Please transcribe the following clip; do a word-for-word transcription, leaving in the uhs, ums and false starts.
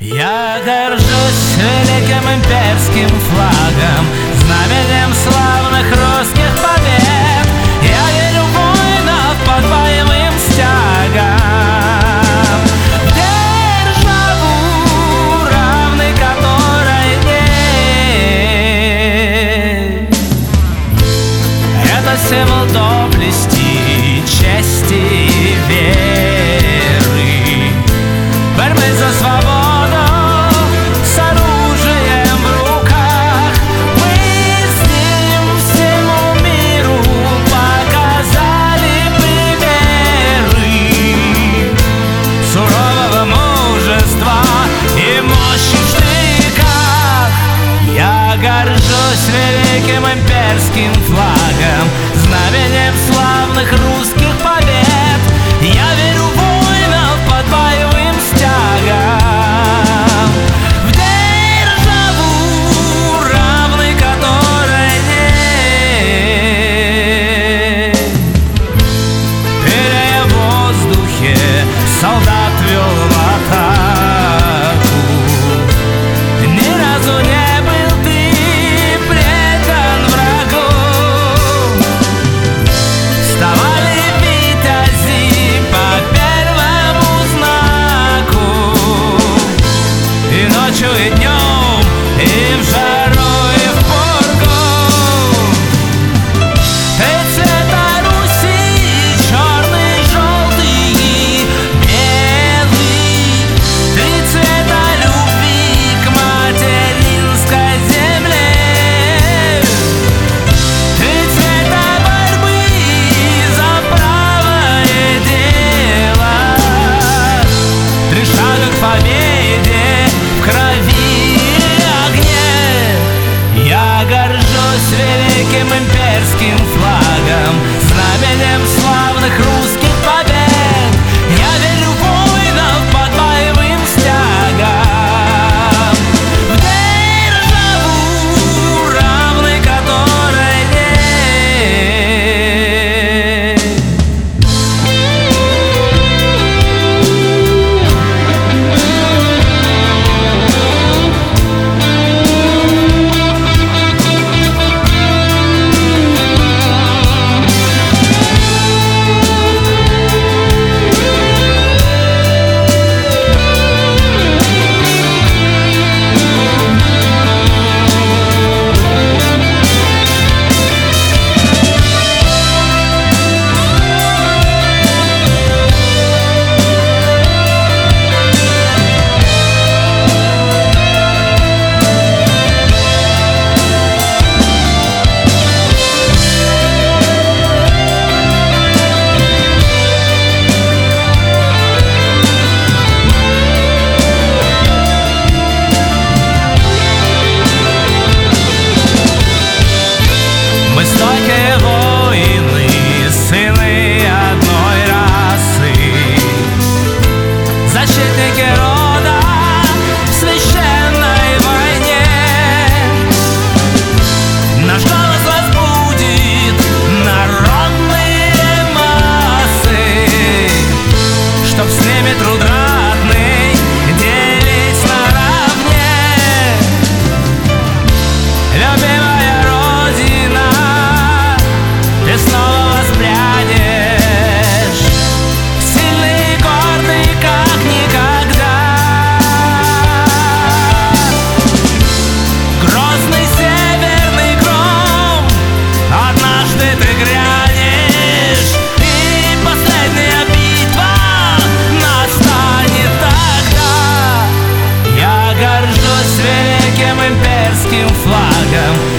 Я горжусь великим имперским флагом, знаменем славных русских побед. Я верю в воинов под боевым стягом, в державу, равной которой нет. Это символ доблести, чести и веры, борьбы за свободу. Горжусь великим имперским флагом, знаменем славных русских побед. Я верю в воинов под боевым стягом, в державу, равной которой нет. Перея в воздухе солдат вел в атаку, ни разу не ночью и днем, и в жару, и в пургу. Ты цвета Руси, черный, желтый и белый. Ты цвета любви к материнской земле. Ты цвета борьбы за правое дело. Три шага к победе, крови и огне. Я горжусь великим имперским флагом, знаменем славных русских побед. Я верю в воинов под боевым стягом, в державу, равной которой нет. Стойкие воины, сыны одной расы, защитники рода в священной войне. Наш голос разбудит народные массы, чтоб с ними труд ратный делить наравне. Любимая Родина, ты снова воспрянешь, сильный и гордый, как никогда. Грозный северный гром, однажды ты грянешь, и последняя битва настанет тогда. Я горжусь великим имперским флагом,